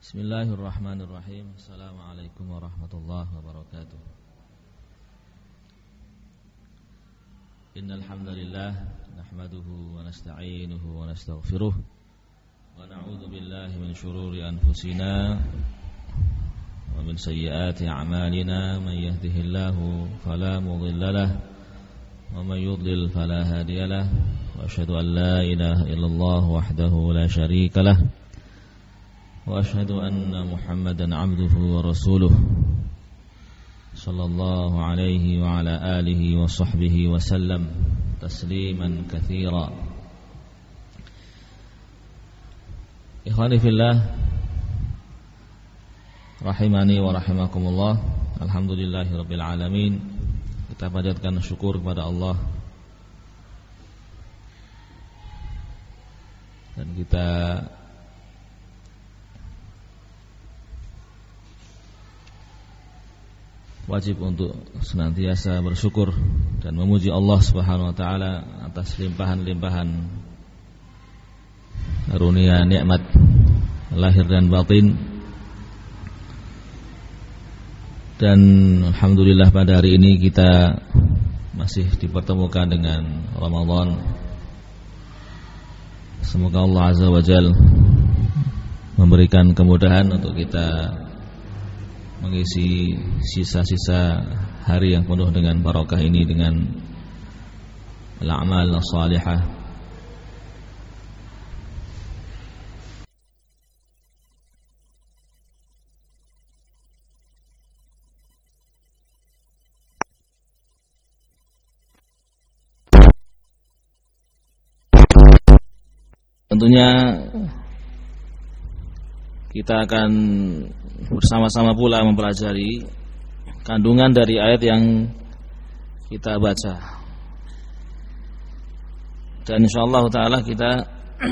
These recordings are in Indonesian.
Bismillahirrahmanirrahim. Assalamualaikum warahmatullahi wabarakatuh. Innal hamdalillah nahmaduhu wa nasta'inuhu wa nastaghfiruh wa na'udzu billahi min shururi anfusina wa min sayyiati a'malina. Man yahdihillahu fala mudilla lahu wa man yudlil fala hadiya lahu. Wa asyhadu an la ilaha illallah wahdahu la syarika lahu wa asyhadu anna Muhammadan abduhu wa rasuluh sallallahu alaihi wa ala alihi wa sahbihi wa sallam tasliman katsira. Ikhwani fillah rahimani wa rahimakumullah. Alhamdulillahirabbil alamin. Kita panjatkan syukur kepada Allah dan kita wajib untuk senantiasa bersyukur dan memuji Allah Subhanahu wa taala atas limpahan-limpahan karunia nikmat lahir dan batin. Dan alhamdulillah pada hari ini kita masih dipertemukan dengan Ramadan. Semoga Allah Azza wa Jalla memberikan kemudahan untuk kita mengisi sisa-sisa hari yang penuh dengan barakah ini dengan al-a'mal as-salihah. Tentunya kita akan bersama-sama pula mempelajari kandungan dari ayat yang kita baca. Dan insyaallah taala kita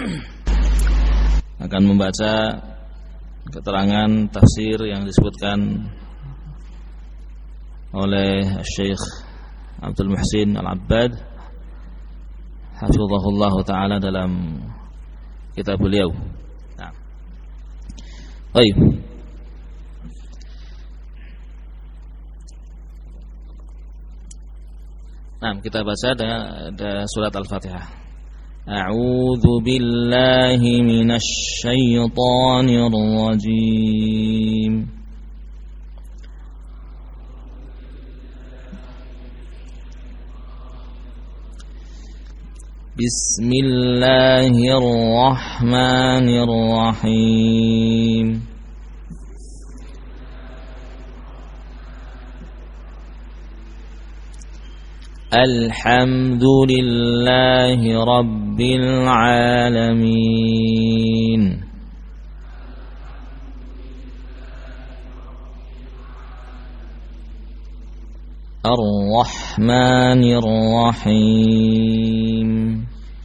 akan membaca keterangan tafsir yang disebutkan oleh Syekh Abdul Muhsin Al-Abbad hafizahullah taala dalam kitab beliau. Nah. Baik. Nah, kita baca ada surat Al-Fatihah. A'udzu billahi minasy syaithanir rajim. Bismillahirrahmanirrahim. Alhamdulillahi Rabbil Alamin. Ar-Rahmanir Rahim.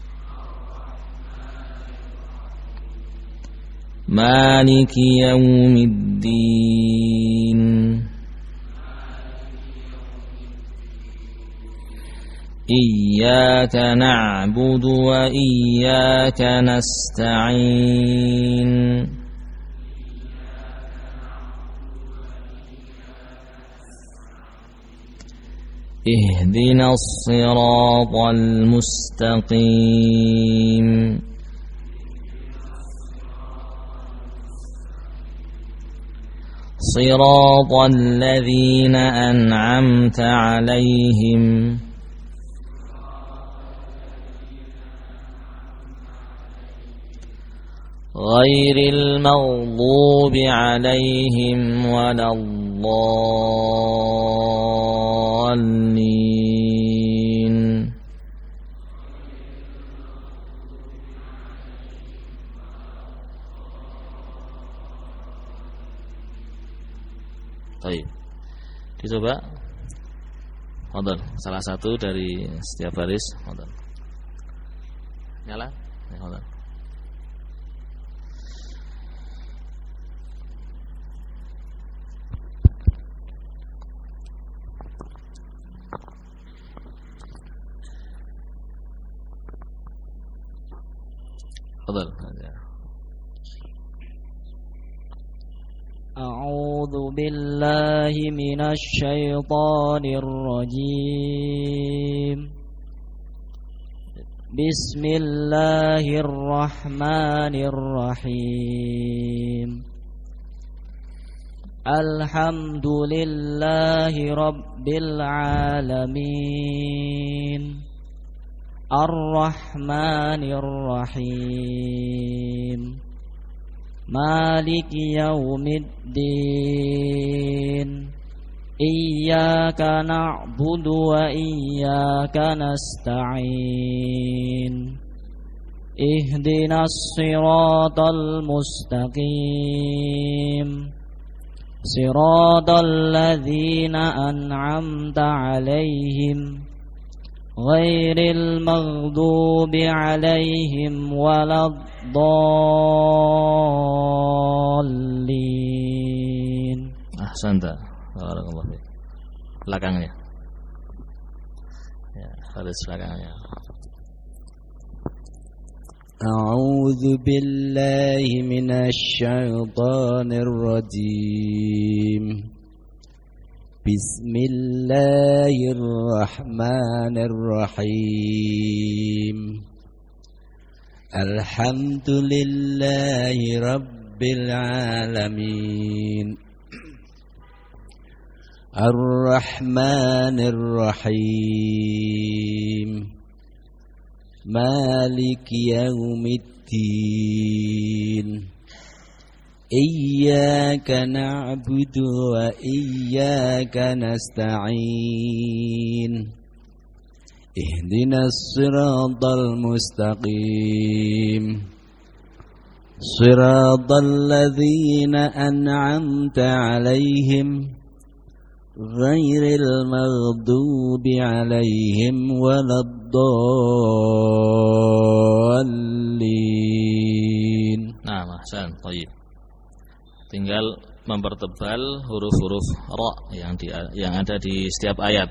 Maliki Yaumiddin. Iyyaka na'budu wa iyyaka nasta'in. Ihdinas siratal mustaqim. Siratal ladzina an'amta 'alaihim ghairil maghdubi 'alaihim waladdallin. Baik. Dicoba. Fadhal, salah satu dari setiap baris. Fadhal. Nyala? Ya, fadhal. Fadhal. أعوذ بالله من الشيطان الرجيم. بسم الله الرحمن الرحيم. الحمد لله رب العالمين. الرحمن الرحيم. مالك يوم الدين. إياك نعبد وإياك نستعين. اهدنا الصراط المستقيم. صراط الذين أنعمت عليهم غير المغضوب عليهم ولا الضالين. Ahsanta. Barakallahu fiik. Belakangnya. Ya, harus belakangnya. أعوذ بالله من الشيطان الرجيم. بسم الله الرحمن الرحيم. الحمد لله رب العالمين. الرحمن الرحيم. مالك يوم الدين. إياك نعبد وإياك نستعين. اهدنا الصراط المستقيم. صراط الذين أنعمت عليهم غير المغضوب عليهم ولا الضالين. Nah, ahsan, baik. Tinggal mempertebal huruf-huruf ra yang ada di setiap ayat.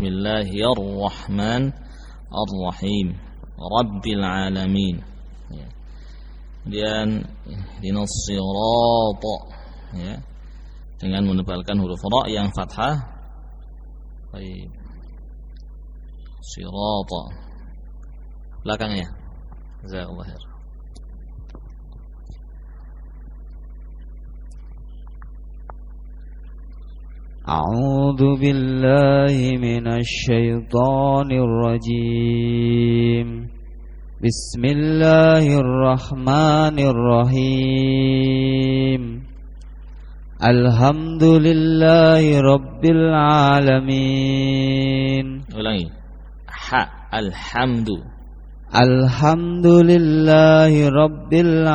Bismillahirrahmanirrahim. Rabbil alamin. Kemudian ihdinas sirata, ya, dengan menebalkan huruf ra yang fathah. Baik. Sirata. Belakangnya. Jazakallahu khair. أعوذ بالله من الشيطان الرجيم. بسم الله الرحمن الرحيم. الحمد لله رب العالمين. Ulangi. Alhamdu. الحمد لله رب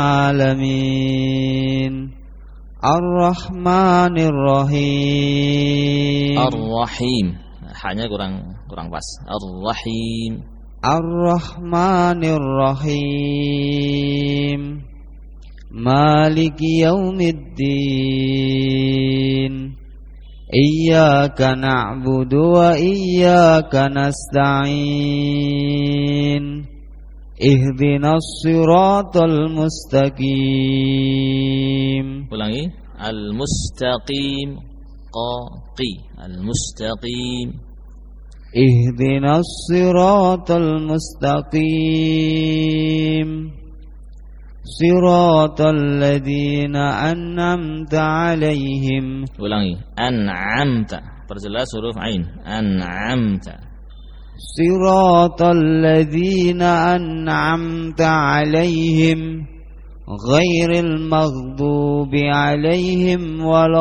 العالمين. Ar-Rahman Ar-Rahim. Ar-Rahim. Hanya kurang pas. Ar-Rahim. Ar-Rahman Ar-Rahim. Maliki Yaumiddin. Iyyaka na'budu wa iyyaka nasta'in. Ihdinas siratal mustaqim. Ulangi. Al-mustaqim. Qaqi. Al-mustaqim. Ihdinas siratal mustaqim. Siratal ladzina an'amta 'alaihim. Ulangi. An'amta. Perjelas huruf ain. An'amta. Siratal ladzina an'amta 'alaihim ghairil maghdubi 'alaihim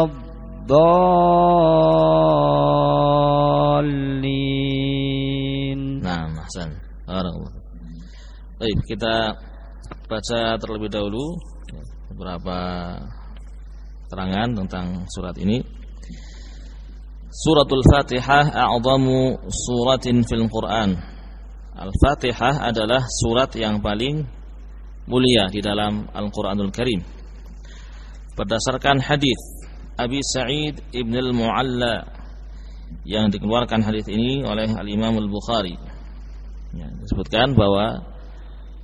waladdallin. Nah, ahsan. Barakallahu. Baik, kita baca terlebih dahulu beberapa keterangan tentang surat ini. Suratul Fatihah a'zamu suratin fil Quran. Al-Fatihah adalah surat yang paling mulia di dalam Al-Quranul Karim. Berdasarkan hadis Abi Sa'id Ibn al-Mu'alla yang dikeluarkan hadis ini oleh Al-Imam Al-Bukhari, ya, disebutkan bahwa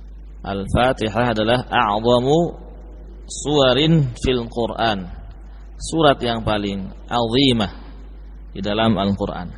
Al-Fatihah adalah a'zamu suwarin fil Quran, surat yang paling azimah di dalam Al-Qur'an.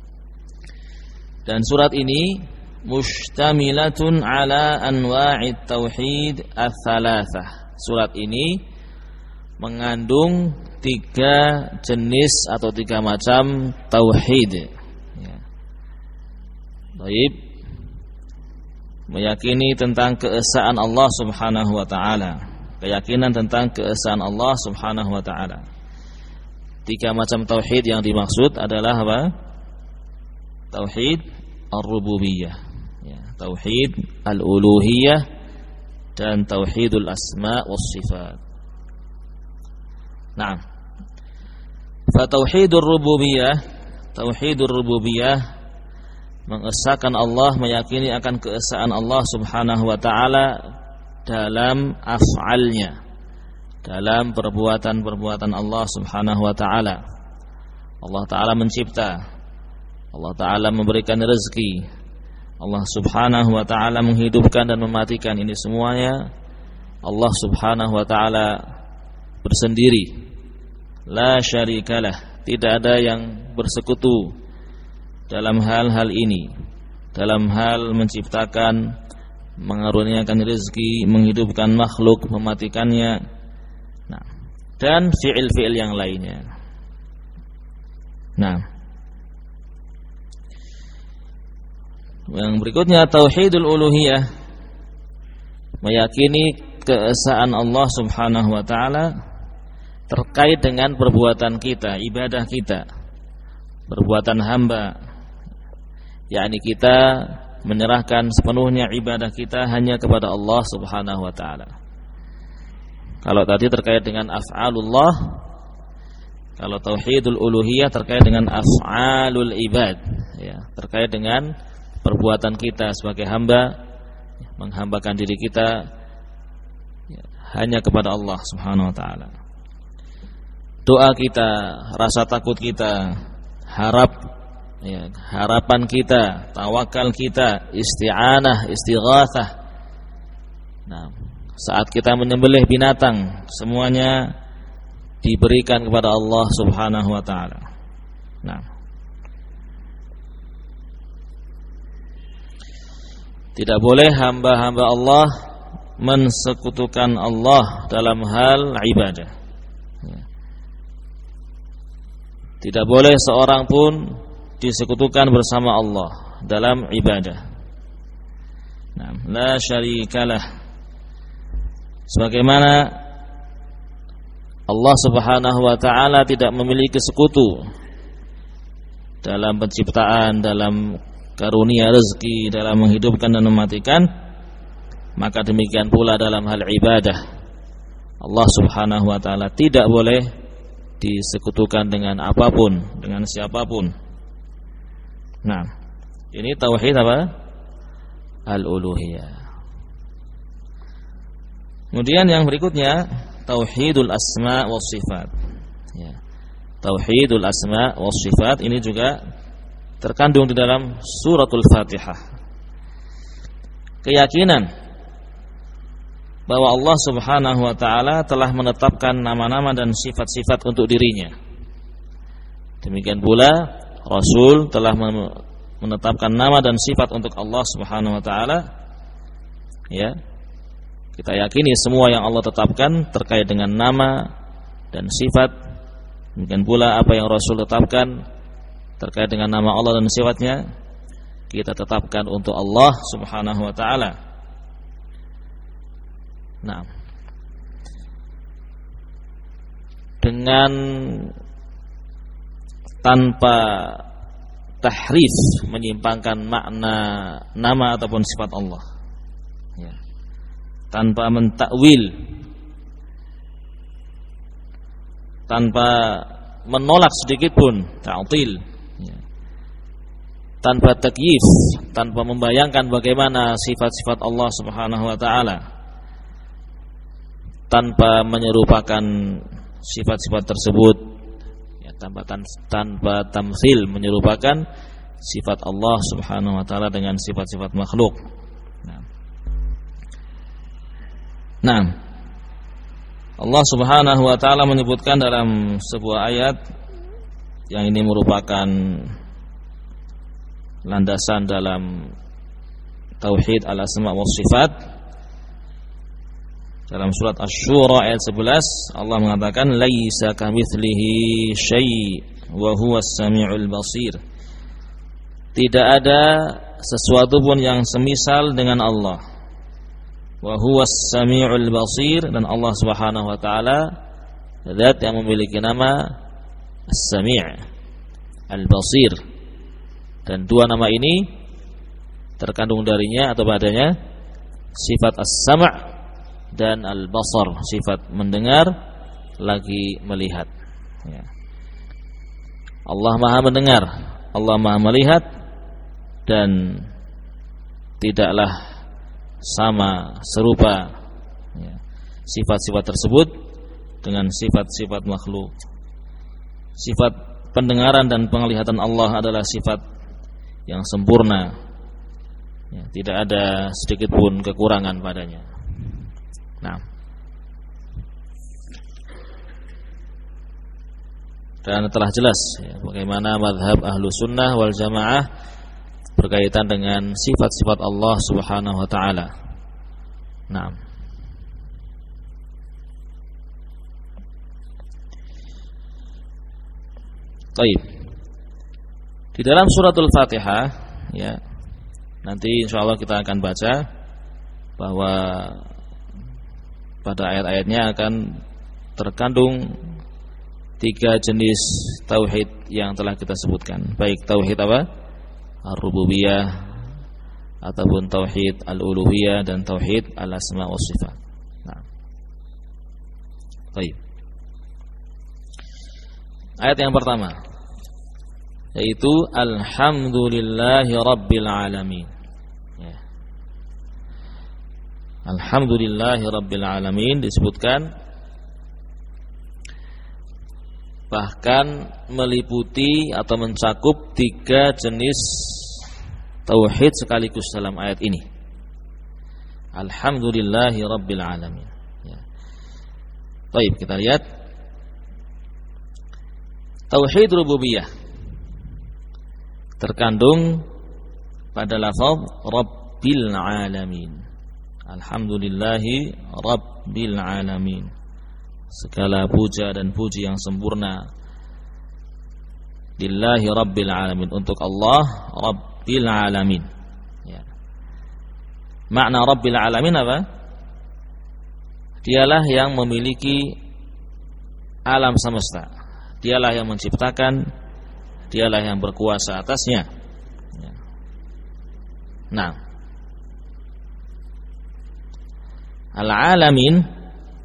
Dan surat ini mustamilatun ala anwa'it tauhid ats-tsalatsah. Surat ini mengandung 3 jenis atau 3 macam tauhid. Ya. Baik. Meyakini tentang keesaan Allah Subhanahu wa taala. Keyakinan tentang keesaan Allah Subhanahu wa taala. 3 macam tauhid yang dimaksud adalah apa? Tauhid ar-rububiyah, ya, tauhid al-uluhiyah, dan tauhidul asma was sifat. Nah, fa tauhidur rububiyah mengesahkan Allah, meyakini akan keesaan Allah Subhanahu wa taala dalam af'alnya, dalam perbuatan-perbuatan Allah Subhanahu wa taala. Allah taala mencipta, Allah taala memberikan rezeki, Allah Subhanahu wa taala menghidupkan dan mematikan. Ini semuanya Allah Subhanahu wa taala bersendiri. La syarikalah, tidak ada yang bersekutu dalam hal-hal ini, dalam hal menciptakan, mengaruniakan rezeki, menghidupkan makhluk, mematikannya, nah, dan fi'il-fi'il yang lainnya. Nah, yang berikutnya tauhidul uluhiyah, meyakini keesaan Allah Subhanahu wa taala terkait dengan perbuatan kita, ibadah kita, perbuatan hamba, yakni kita menyerahkan sepenuhnya ibadah kita hanya kepada Allah Subhanahu wa taala. Kalau tadi terkait dengan af'alullah, kalau tauhidul uluhiyah terkait dengan af'alul ibad, ya, terkait dengan perbuatan kita sebagai hamba, menghambakan diri kita ya, hanya kepada Allah Subhanahu wa taala. Doa kita, rasa takut kita, harapan kita, tawakal kita, isti'anah, istighatsah. Nah, saat kita menyembelih binatang, semuanya diberikan kepada Allah Subhanahu wa taala. Nah, tidak boleh hamba-hamba Allah mensekutukan Allah dalam hal ibadah. Tidak boleh seorang pun disekutukan bersama Allah dalam ibadah. Nah, la syarikalah. Sebagaimana Allah Subhanahu wa taala tidak memiliki sekutu dalam penciptaan, dalam karunia rezeki, dalam menghidupkan dan mematikan, maka demikian pula dalam hal ibadah Allah Subhanahu wa taala tidak boleh disekutukan dengan apapun, dengan siapapun. Nah, ini tauhid apa? Al-uluhiyah. Kemudian yang berikutnya tauhidul asma was sifat. Ya. Tauhidul asma was sifat ini juga terkandung di dalam suratul Fatihah. Keyakinan bahwa Allah Subhanahu wa taala telah menetapkan nama-nama dan sifat-sifat untuk dirinya. Demikian pula Rasul telah menetapkan nama dan sifat untuk Allah Subhanahu wa taala. Ya. Kita yakini semua yang Allah tetapkan terkait dengan nama dan sifat. Demikian pula apa yang Rasul tetapkan terkait dengan nama Allah dan sifatnya, kita tetapkan untuk Allah Subhanahu wa taala. Nah, dengan tanpa tahrif, menyimpangkan makna nama ataupun sifat Allah, ya, tanpa mentakwil, tanpa menolak sedikit pun, ta'til, ya, tanpa takyif, tanpa membayangkan bagaimana sifat-sifat Allah Subhanahu wa taala, tanpa menyerupakan sifat-sifat tersebut, ya, tanpa tamtsil, menyerupakan sifat Allah Subhanahu wa taala dengan sifat-sifat makhluk. Nah, Allah Subhanahu wa taala menyebutkan dalam sebuah ayat yang ini merupakan landasan dalam tauhid al-asma wa sifat. Dalam surat Asy-Syura ayat 11 Allah mengatakan laisa kamitslihi syai' wa huwas samiul basir. Tidak ada sesuatu pun yang semisal dengan Allah. Wa huwas samiul basir, dan Allah Subhanahu wa taala zat yang memiliki nama As-Sami', Al-Basir. Dan dua nama ini terkandung darinya atau padanya sifat As-Sam' dan Al-Basar, sifat mendengar lagi melihat. Ya. Allah Maha mendengar, Allah Maha melihat, dan tidaklah sama serupa ya, sifat-sifat tersebut dengan sifat-sifat makhluk. Sifat pendengaran dan penglihatan Allah adalah sifat yang sempurna ya, tidak ada sedikit pun kekurangan padanya. Nah, dan telah jelas ya, bagaimana mazhab ahlu sunnah wal jamaah berkaitan dengan sifat-sifat Allah Subhanahu wa ta'ala. Nah, baik. Di dalam suratul Fatihah ya, nanti insyaallah kita akan baca bahwa pada ayat-ayatnya akan terkandung 3 jenis tauhid yang telah kita sebutkan. Baik tauhid apa? Ar-rububiyah ataupun tauhid al-uluhiyah dan tauhid al-asma wa sifat. Nah. Baik. Ayat yang pertama yaitu alhamdulillahi rabbil alamin. Ya. Alhamdulillahi rabbil alamin disebutkan bahkan meliputi atau mencakup 3 jenis tauhid sekaligus dalam ayat ini. Alhamdulillahi rabbil alamin. Ya. Baik, kita lihat tauhid rububiyah terkandung pada lafaz rabbil alamin. Alhamdulillahi rabbil alamin. Segala puja dan puji yang sempurna lillahi rabbil alamin, untuk Allah rabbil alamin ya. Makna rabbil alamin apa? Dialah yang memiliki alam semesta, dialah yang menciptakan, dialah yang berkuasa atasnya ya. Nah, al-alamin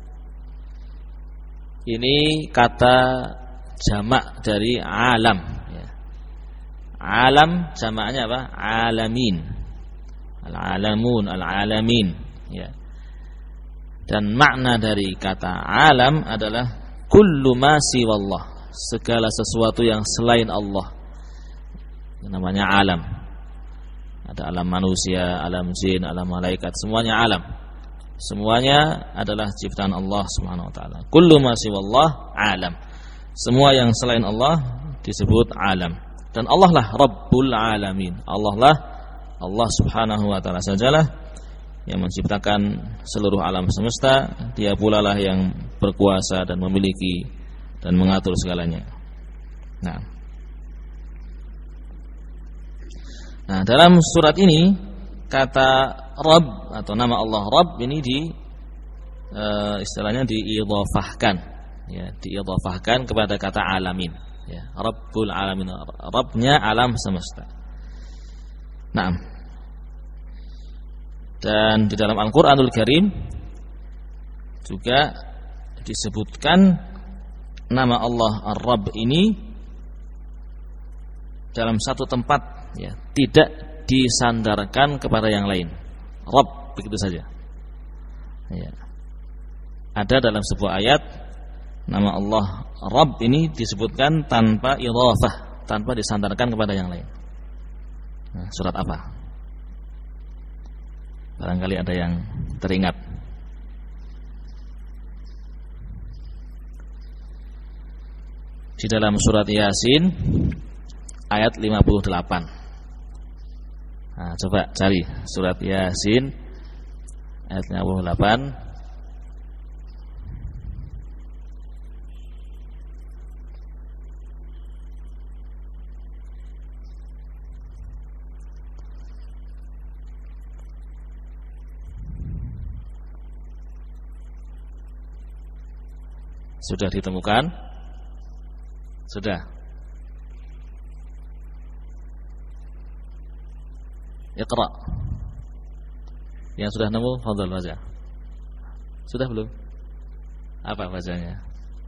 ini kata jamak dari alam ya. Alam jamaknya apa? Alamin. Al-alamun, al-alamin ya. Dan makna dari kata alam adalah kullu ma siwallah, segala sesuatu yang selain Allah. Yang namanya alam. Ada alam manusia, alam jin, alam malaikat, semuanya alam. Semuanya adalah ciptaan Allah Subhanahu wa taala. Kullu ma siwallah alam. Semua yang selain Allah disebut alam. Dan Allah lah Rabbul alamin. Allah Subhanahu wa taala sajalah yang menciptakan seluruh alam semesta. Dia pula lah yang berkuasa dan memiliki dan mengatur segalanya. Nah, dalam surat ini kata Rabb atau nama Allah Rabb ini istilahnya diidhafahkan ya, diidhafahkan kepada kata alamin ya, Rabbul alamin, Rabbnya alam semesta. Nah, dan di dalam Al-Qur'anul Karim juga disebutkan nama Allah Ar-Rabb ini dalam satu tempat ya, tidak disandarkan kepada yang lain. Rabb begitu saja. Ya. Ada dalam sebuah ayat nama Allah Rabb ini disebutkan tanpa idhafah, tanpa disandarkan kepada yang lain. Nah, surat apa? Barangkali ada yang teringat. di dalam surat Yasin ayat 58. Nah, coba cari surat Yasin ayat 58. Sudah ditemukan? Sudah. Iqra. Yang sudah nemu, fadhal baca. Sudah belum? Apa bacanya?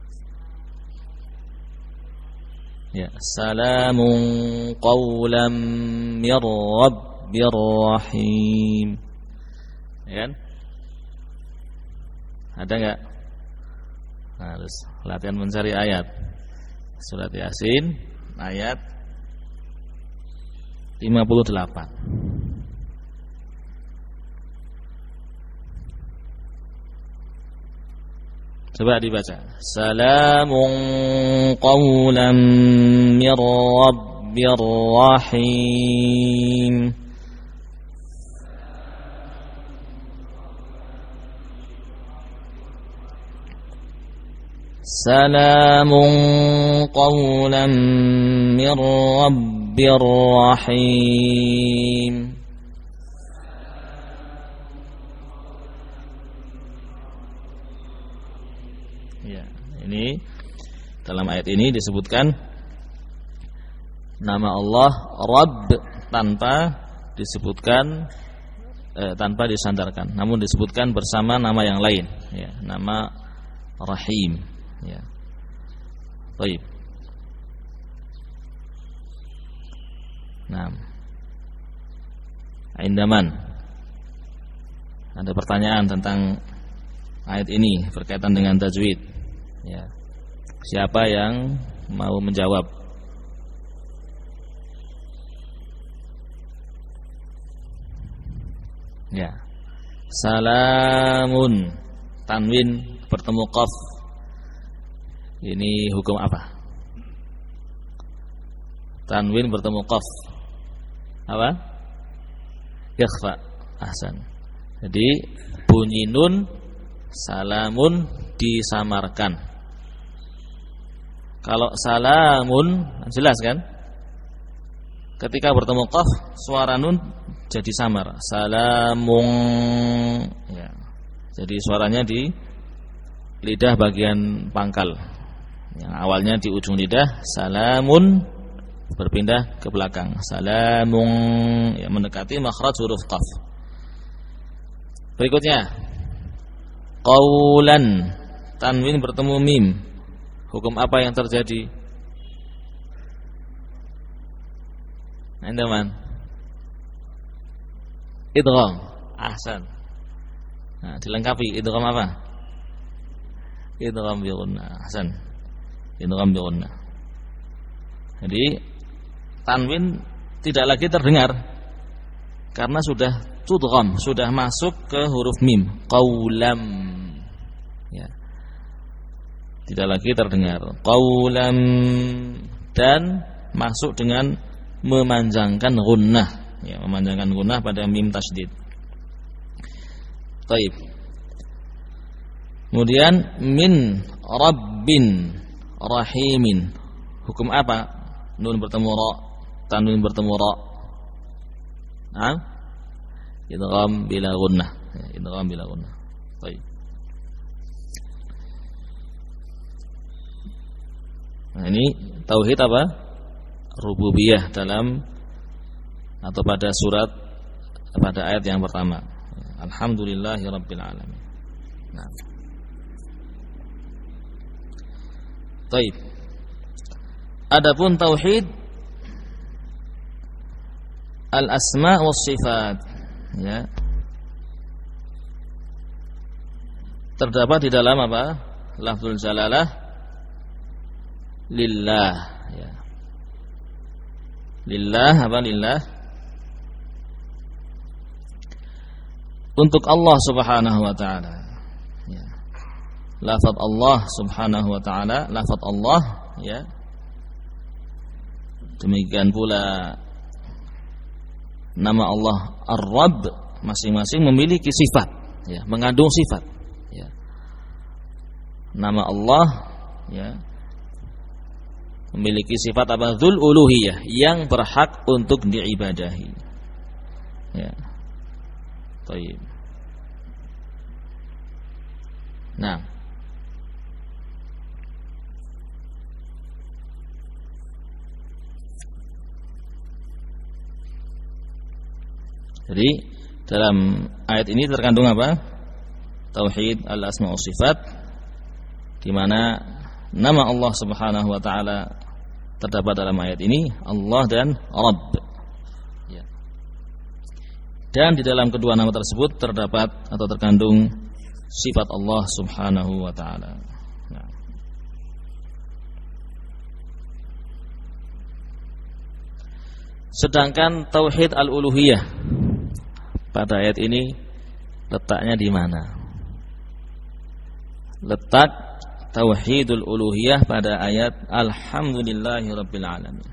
Ya, salamun qawlan mir rabbir rahim. Ya kan? Ada enggak? Harus latihan mencari ayat. Surat Yasin ayat 58. Coba dibaca. Salamun qawlan mir rabbir rahim. Salamun qawlan mir rabbir rahim. Ya, ini dalam ayat ini disebutkan nama Allah Rabb tanpa disebutkan tanpa disandarkan, namun disebutkan bersama nama yang lain, ya, nama Rahim. Ya. Baik. Nah. Indaman. Ada pertanyaan tentang ayat ini berkaitan dengan tajwid. Ya. Siapa yang mau menjawab? Ya. Salamun, tanwin bertemu qaf. Ini hukum apa? Tanwin bertemu qaf. Apa? Ikhfa. Ahsan. Jadi bunyi nun salamun disamarkan. Kalau salamun jelas kan? Ketika bertemu qaf, suara nun jadi samar. Salamun, ya. Jadi suaranya di lidah bagian pangkal. Yang awalnya di ujung lidah, salamun, berpindah ke belakang. Salamun, ya, mendekati makhraj huruf qaf. Berikutnya, qaulan, tanwin bertemu mim. Hukum apa yang terjadi? Andaman. Idgham. Ahsan. Nah, dilengkapi idgham apa? Idgham bi gunnah. Ahsan. Idgham bi gunnah. Jadi tanwin tidak lagi terdengar karena sudah tudgham, sudah masuk ke huruf mim. Qaulam. Ya. Tidak lagi terdengar. Qaulam, dan masuk dengan memanjangkan gunnah, ya, memanjangkan gunnah pada mim tasydid. Baik. Kemudian min rabbin rahimin. Hukum apa? Nun bertemu ra, tanwin bertemu ra. Nah, idgham bila gunnah, ya, idgham bila gunnah. Baik. Nah, ini tauhid apa? Rububiyah dalam atau pada surat, pada ayat yang pertama. Alhamdulillahirabbil alamin. Nah. Baik. Adapun tauhid al-asma was sifat, ya, terdapat di dalam apa? Lafzul jalalah lillah, ya. Lillah, apa lillah? Untuk Allah Subhanahu wa taala. Ya. Lafaz Allah Subhanahu wa taala, lafaz Allah, ya, Demikian pula nama Allah Ar-Rabb masing-masing memiliki sifat, ya, mengandung sifat, ya. Nama Allah, ya, memiliki sifat apa? Dzul uluhiyah, yang berhak untuk diibadahi. Ya. Baik. Nah, jadi dalam ayat ini terkandung apa? Tauhid al-asma wa sifat, di mana nama Allah Subhanahu wa taala terdapat dalam ayat ini, Allah dan Rabb. Ya. Dan di dalam kedua nama tersebut terdapat atau terkandung sifat Allah Subhanahu wa taala. Nah. Sedangkan tauhid al-uluhiyah pada ayat ini letaknya di mana? Letak tauhidul uluhiyah pada ayat alhamdulillahirabbil alamin.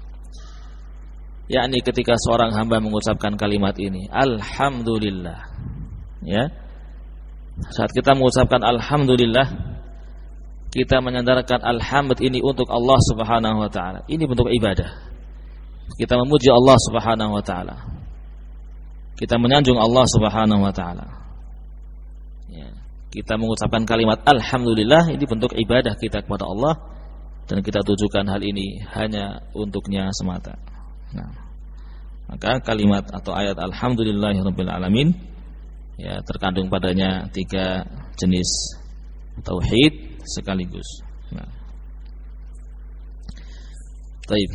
Yakni ketika seorang hamba mengucapkan kalimat ini, alhamdulillah, ya. Saat kita mengucapkan alhamdulillah, kita menyandarkan alhamd ini untuk Allah Subhanahu wa taala. Ini bentuk ibadah. Kita memuji Allah Subhanahu wa taala. Kita menyanjung Allah Subhanahu wa taala. Ya. Kita mengucapkan kalimat alhamdulillah, ini bentuk ibadah kita kepada Allah, dan kita tujukan hal ini hanya untuknya semata. Nah, maka kalimat atau ayat alhamdulillahirabbil alamin, ya, terkandung padanya 3 jenis tauhid sekaligus. Nah. Baik.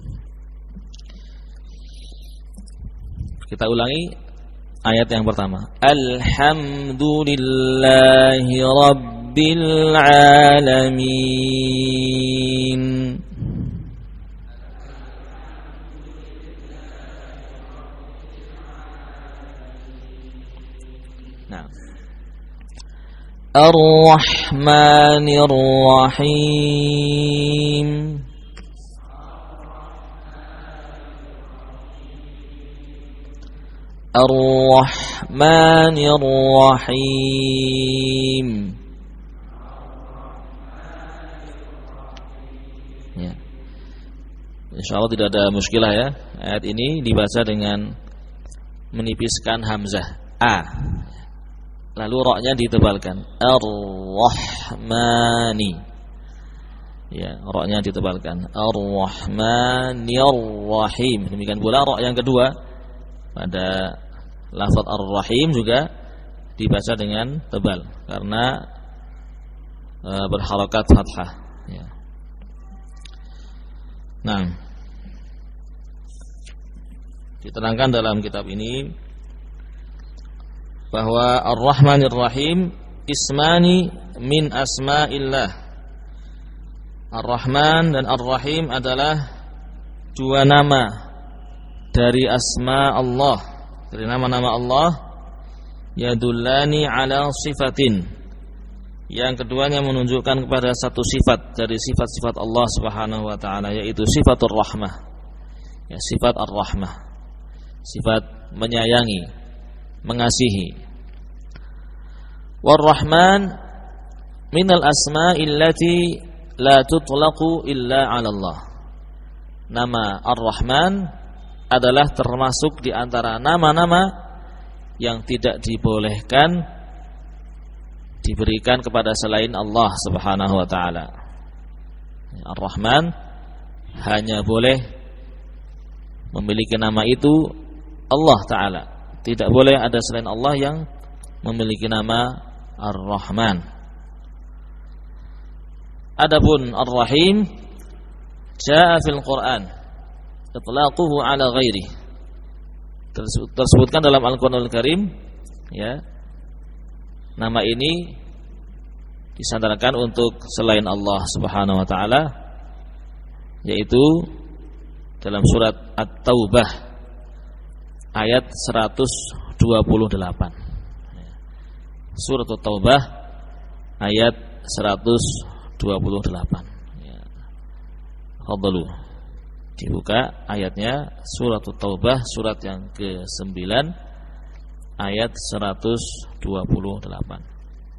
Kita ulangi ayat yang pertama. Alhamdulillahi rabbil alamin. Nah. Ar-Rahmanir Rahim. Ar-Rahmanir Rahim. Ya. Insyaallah tidak ada muskilah, ya. Ayat ini dibaca dengan menipiskan hamzah a. Lalu ra-nya ditebalkan. Ar-Rahmani. Ya, ra-nya ditebalkan. Ar-Rahmanir Rahim. Demikian pula ra yang kedua pada lafaz Ar-Rahim juga dibaca dengan tebal karena berharakat fathah, ya. Nah, diterangkan dalam kitab ini bahwa Ar-Rahmanir Rahim ismani min asma'illah. Ar-Rahman dan Ar-Rahim adalah 2 nama dari asma Allah, dari nama-nama Allah, yadullani ala sifatin, yang keduanya menunjukkan kepada satu sifat dari sifat-sifat Allah Subhanahu wa taala, yaitu sifatur rahmah, ya, sifat ar-rahmah, sifat menyayangi, mengasihi. War-Rahman minal asma'il lati la tutlaqu illa 'ala Allah. Nama Ar-Rahman adalah termasuk di antara nama-nama yang tidak dibolehkan diberikan kepada selain Allah Subhanahu wa taala. Ar-Rahman hanya boleh memiliki nama itu Allah taala. Tidak boleh ada selain Allah yang memiliki nama Ar-Rahman. Adapun Ar-Rahim jaa fil Quran itlaquhu ala ghairi, tersebutkan dalam Al-Qur'anul Karim, ya, nama ini disandarkan untuk selain Allah Subhanahu wa taala, yaitu dalam surat At-Taubah ayat 128. Surat At-Taubah ayat 128. Ya. Fadhalu. Dibuka ayatnya surat Taubah surat yang ke-9 ayat 128.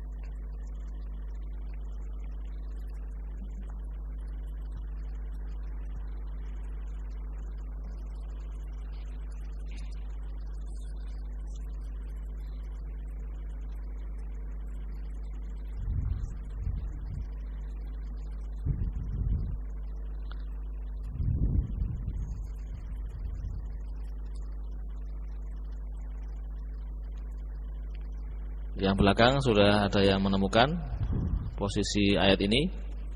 Yang belakang sudah ada yang menemukan posisi ayat ini?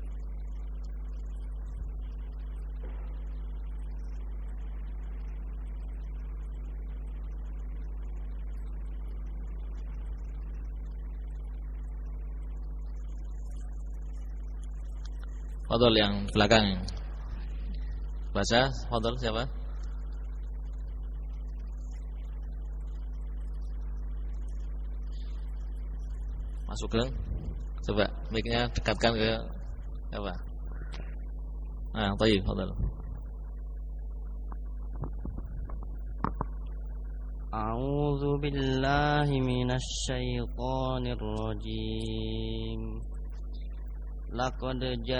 Fadhol yang belakang. Baca, fadhol siapa? Masukkan. Coba mic-nya dekatkan ke apa? Nah, baik, fadhol. A'udzu billahi minasy syaithanir rajim. Laqad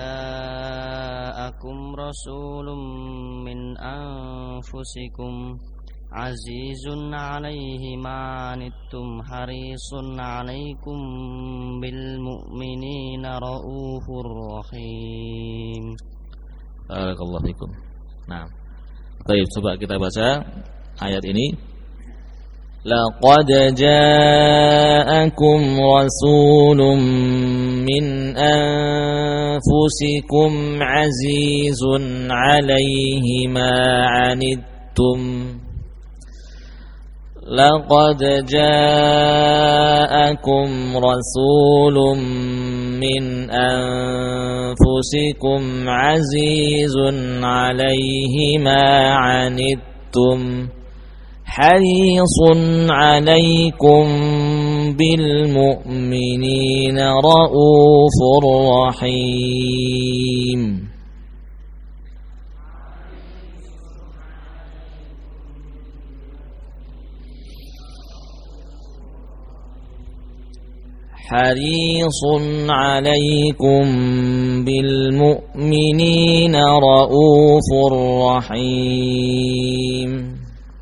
ja'akum rasulun min anfusikum azizun 'alaihi ma anittum harisun 'alaikum bil mu'minina raufur rahim. Barakallahu fikum. Nah, baik, coba kita baca ayat ini. Laqad ja'akum rasulun min anfusikum azizun 'alaihi ma anittum. Laqad ja'akum rasulun min anfusikum azizun 'alaihi ma anittum harisun 'alaikum bil mu'minina raufur rahim. Harisun 'alaikum bil mu'minina raufur rahim.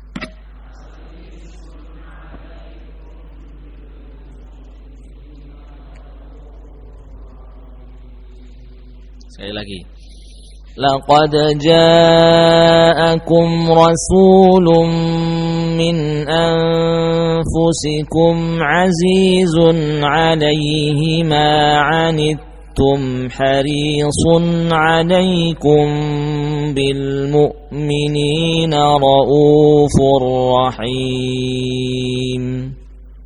Sekali lagi. Laqad ja'akum rasulun min anfusikum azizun 'alaihi ma 'anittum harisun 'alaikum bil mu'minina raufur rahim.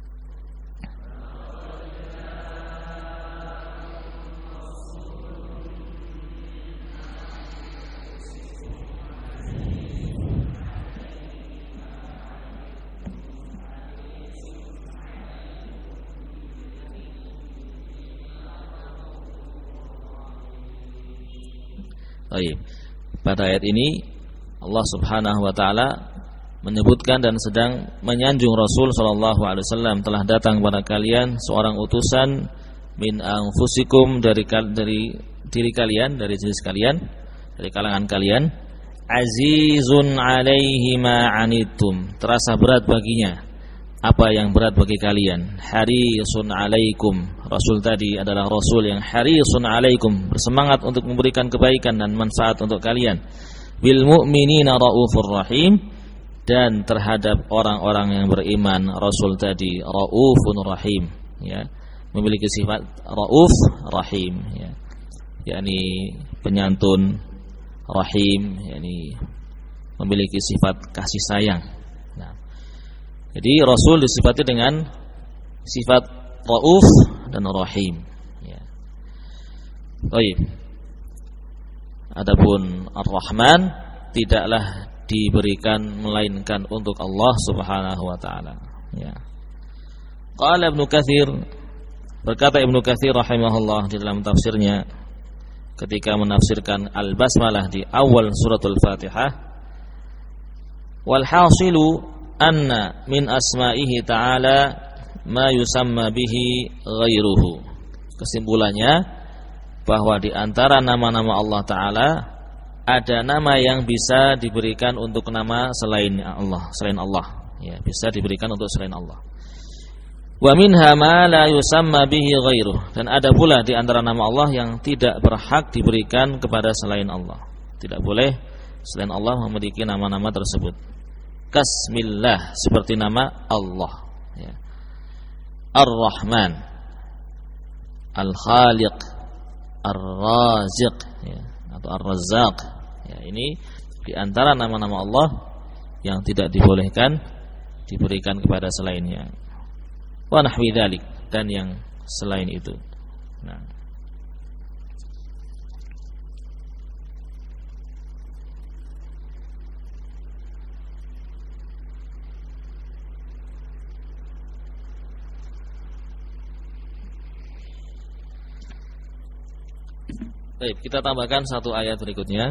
Baik. Pada ayat ini Allah Subhanahu wa taala menyebutkan dan sedang menyanjung Rasul sallallahu alaihi wasallam, telah datang kepada kalian seorang utusan min anfusikum dari diri kalian, dari jenis kalian, dari kalangan kalian, azizun 'alaihi ma anittum, terasa berat baginya apa yang berat bagi kalian. Harisun 'alaikum, Rasul tadi adalah Rasul yang harisun 'alaikum, bersemangat untuk memberikan kebaikan dan manfaat untuk kalian. Bil mu'minina raufur rahim, dan terhadap orang-orang yang beriman Rasul tadi raufun rahim, ya, memiliki sifat rauf rahim, ya, yakni penyantun, rahim, yakni memiliki sifat kasih sayang. Jadi Rasul disifati dengan sifat rauf dan rahim, ya. Baik. Adapun Ar-Rahman tidaklah diberikan melainkan untuk Allah Subhanahu wa taala, ya. Qala Ibnu Katsir, berkata Ibnu Katsir rahimahullah di dalam tafsirnya, ketika menafsirkan al-basmalah di awal suratul Fatihah, wal hasilu anna min asma'ihi ta'ala ma yusamma bihi ghairuhu. Kesimpulannya bahwa di antara nama-nama Allah Ta'ala ada nama yang bisa diberikan untuk nama selain Allah, ya, bisa diberikan untuk selain Allah. Wa minha ma la yusamma bihi ghairuh, dan ada pula di antara nama Allah yang tidak berhak diberikan kepada selain Allah. Tidak boleh selain Allah memiliki nama-nama tersebut. Kasmillah, seperti nama Allah, ya. Ar-Rahman, Al-Khaliq, Ar-Raziq, ya, atau Ar-Razzaq. Ya, ini di antara nama-nama Allah yang tidak dibolehkan diberikan kepada selainnya. Wa nahwi dzalik, dan yang selain itu. Nah, baik, kita tambahkan satu ayat berikutnya.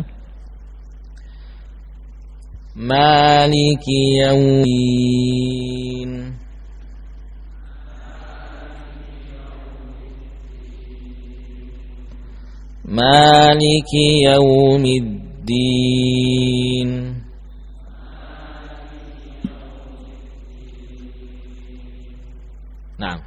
Maliki yaumiddin. Maliki yaumiddin. Nah,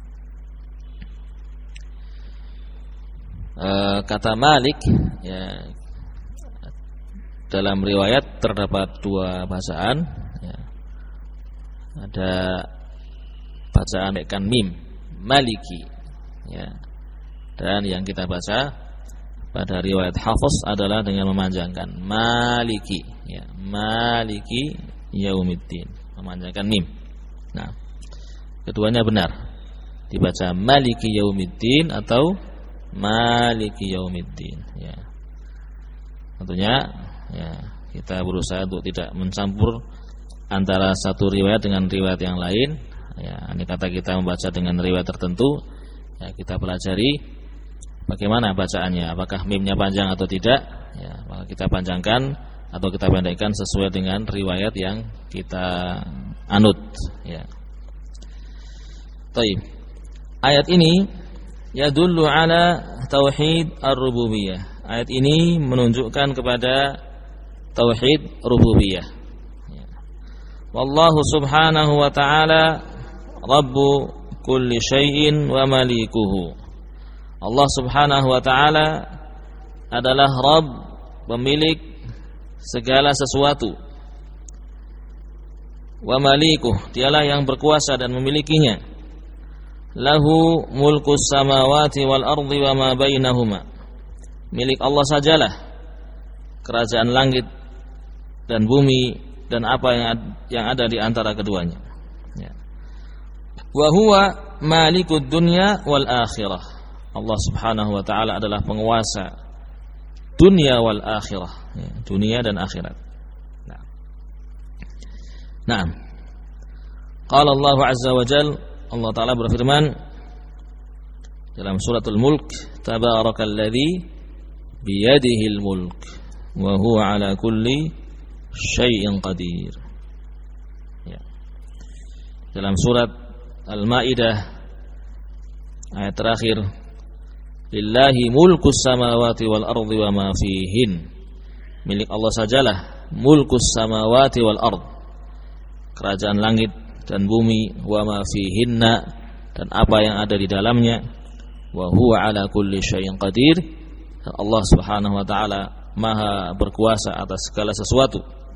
kata Malik, ya, dalam riwayat terdapat dua bacaan, ya. Ada bacaan dengan mim, Maliki, ya. Dan yang kita baca pada riwayat Hafs adalah dengan memanjangkan Maliki, ya, Maliki yaumiddin, memanjangkan mim. Nah, keduanya benar, dibaca Maliki yaumiddin atau Maliki yaumiddin, ya. Tentunya, ya, kita berusaha untuk tidak mencampur antara satu riwayat dengan riwayat yang lain, ya. Ini kata kita membaca dengan riwayat tertentu, ya, kita pelajari bagaimana bacaannya, apakah mimnya panjang atau tidak, ya, maka kita panjangkan atau kita pendekkan sesuai dengan riwayat yang kita anut, ya. Baik. Ayat ini yadullu ala tauhid ar-rububiyah. Ayat ini menunjukkan kepada tauhid rububiyah. Ya. Wallahu subhanahu wa ta'ala rabbu kulli syai'in wa malikuhu. Allah subhanahu wa ta'ala adalah Rabb, pemilik segala sesuatu. Wa malikuh, dialah yang berkuasa dan memilikinya. Lahu mulkus samawati wal ardi wa ma bainahuma. Milik Allah sajalah kerajaan langit dan bumi dan apa yang ada di antara keduanya. Ya. Wa huwa malikud dunya wal akhirah. Allah subhanahu wa ta'ala adalah penguasa dunia wal akhirah, ya, dunia dan akhirat. Nah, qala Allah azza wa jalla, Allah ta'ala berfirman dalam suratul Mulk, tabarakalladzi biyadihil mulk wa huwa ala kulli syai'in qadir. Ya. Dalam surat Al-Maidah ayat terakhir, lillahi mulkus samawati wal ardi wa ma fihin. Milik Allah sajalah mulkus samawati wal ard, kerajaan langit dan bumi, wa ma fihinna, dan apa yang ada di dalamnya, wa huwa ala kulli syai'in qadir. Allah subhanahu wa ta'ala maha berkuasa atas segala sesuatu.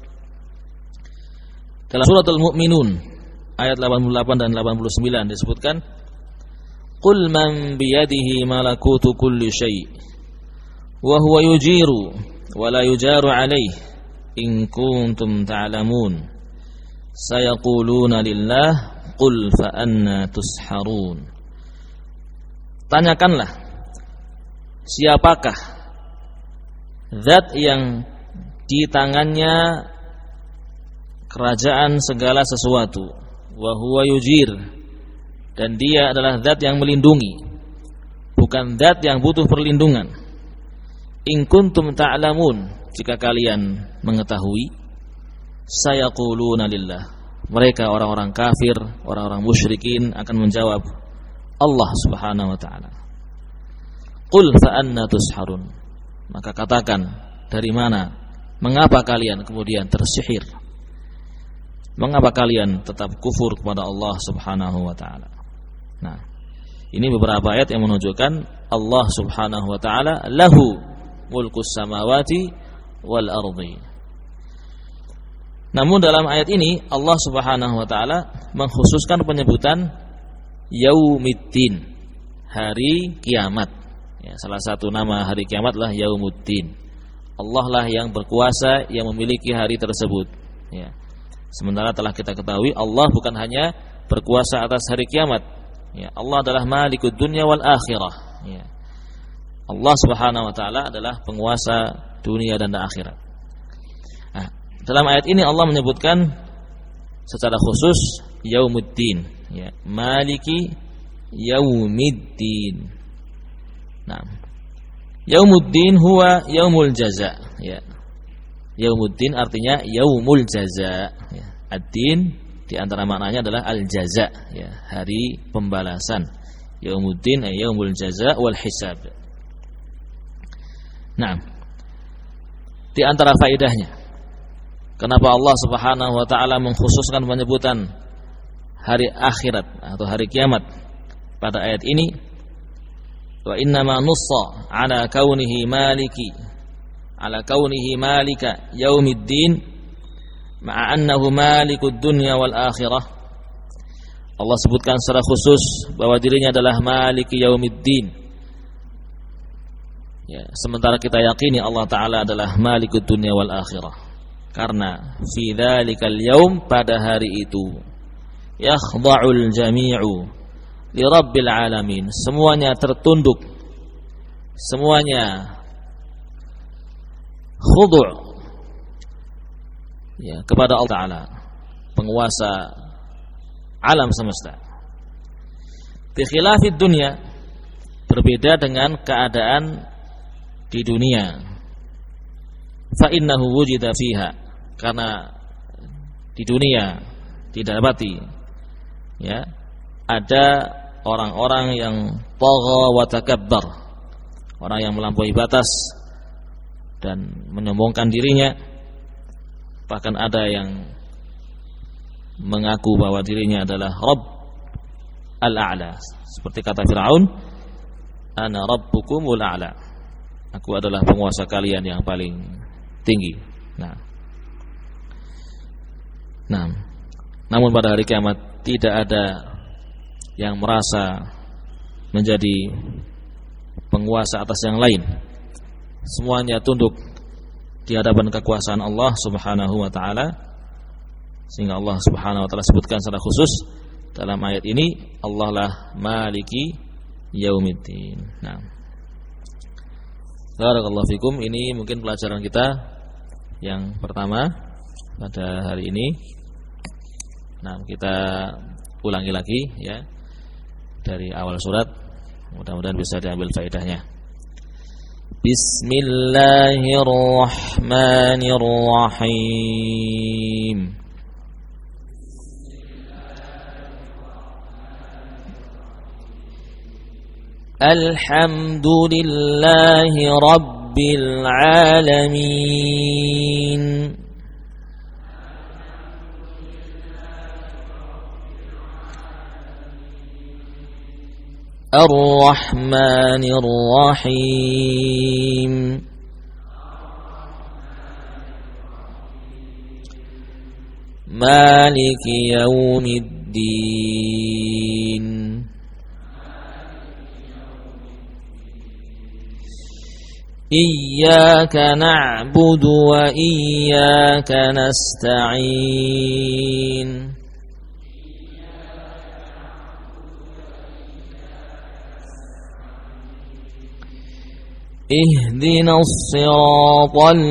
Dalam surat Al-Mu'minun ayat 88 dan 89 disebutkan, qul man biyadihi malakutu kulli syai' wa huwa yujiru wa la yujaru alaih in kuntum ta'lamun sayaquluna lillah qul fa anna tusharun. Tanyakanlah, siapakah zat yang di tangannya kerajaan segala sesuatu, wa huwa yujir, dan dia adalah zat yang melindungi, bukan zat yang butuh perlindungan. in kuntum ta'lamun, jika kalian mengetahui, sayaquluna lillah, mereka orang-orang kafir, orang-orang musyrikin akan menjawab Allah Subhanahu wa taala. Qul fa anna tusharun, maka katakan, dari mana, mengapa kalian kemudian tersihir? Mengapa kalian tetap kufur kepada Allah Subhanahu wa taala? Nah, ini beberapa ayat yang menunjukkan Allah Subhanahu wa taala lahu mulkus samawati wal ardi. Namun dalam ayat ini Allah Subhanahu wa taala mengkhususkan penyebutan Yaumiddin, hari kiamat. Ya, salah satu nama hari kiamatlah Yaumuddin. Allah lah yang berkuasa, yang memiliki hari tersebut. Ya. Sementara telah kita ketahui Allah bukan hanya berkuasa atas hari kiamat. Ya, Allah adalah Malikud Dunya wal Akhirah. Ya. Allah Subhanahu wa taala adalah penguasa dunia dan akhirat. Nah, dalam ayat ini Allah menyebutkan secara khusus Yaumuddin, ya, Maliki Yaumiddin. Nah, Yaumuddin huwa yaumul jaza, ya. Yaumuddin artinya yaumul jaza, ya. Ad-din di antara maknanya adalah al-jaza, ya, hari pembalasan. Yaumuddin ay yaumul jaza wal hisab. Nah, di antara faedahnya, kenapa Allah Subhanahu wa taala mengkhususkan penyebutan hari akhirat atau hari kiamat pada ayat ini? Wa innama nussa ala kaunihi malika yaumiddin ma'a annahu malikud dunya wal akhirah. Allah sebutkan secara khusus bahwa dirinya adalah maliki yaumiddin. Ya, sementara kita yakini Allah taala adalah malikud dunya wal akhirah. Karena fi dzalikal yaum, pada hari itu, yakhda'ul jami'u li rabbil alamin, semuanya tertunduk, semuanya khudu', ya, kepada Allah taala, penguasa alam semesta. Bi khilafid dunya, berbeda dengan keadaan di dunia. Fa innahu wujida fiha, karena di dunia didapati, ya, ada orang-orang yang tagha wa takabbar, orang yang melampaui batas dan menyombongkan dirinya. Bahkan ada yang mengaku bahwa dirinya adalah Rabb al-A'la, seperti kata Fir'aun, ana rabbukumul a'la, aku adalah penguasa kalian yang paling tinggi. Nah, namun pada hari kiamat tidak ada yang merasa menjadi penguasa atas yang lain. Semuanya tunduk di hadapan kekuasaan Allah Subhanahu wa taala. Sehingga Allah Subhanahu wa taala sebutkan secara khusus dalam ayat ini, Allah lah Maliki Yaumiddin. Nah, barakallahu fikum. Ini mungkin pelajaran kita yang pertama pada hari ini. Nah, kita ulangi lagi, ya, dari awal surat. Mudah-mudahan bisa diambil faedahnya. Bismillahirrahmanirrahim. Alhamdulillahi rabbil alamin. Ar-Rahmanir Rahim. Maliki Yaumiddin. Iyyaka na'budu wa iyyaka nasta'in. اهدنا الصراط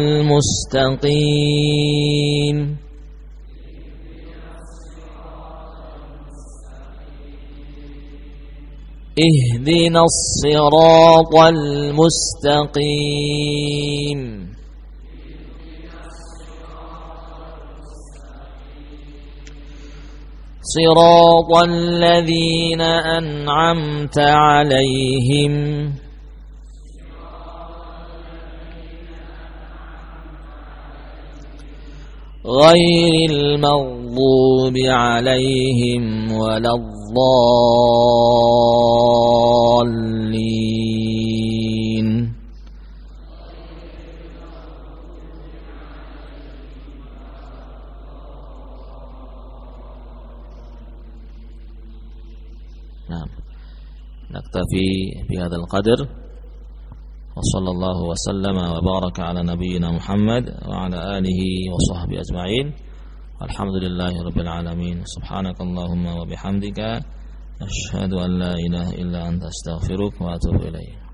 المستقيم اهدنا الصراط المستقيم صراط الذين أنعمت عليهم غير المغضوب عليهم ولا الضالين. نعم، نكتفي بهذا القدر، وصلى الله وسلم وبارك على نبينا محمد وعلى آله وصحبه أجمعين، الحمد لله رب العالمين. سبحانك اللهم وبحمدك أشهد أن لا إله إلا أنت أستغفرك وأتوب إليك.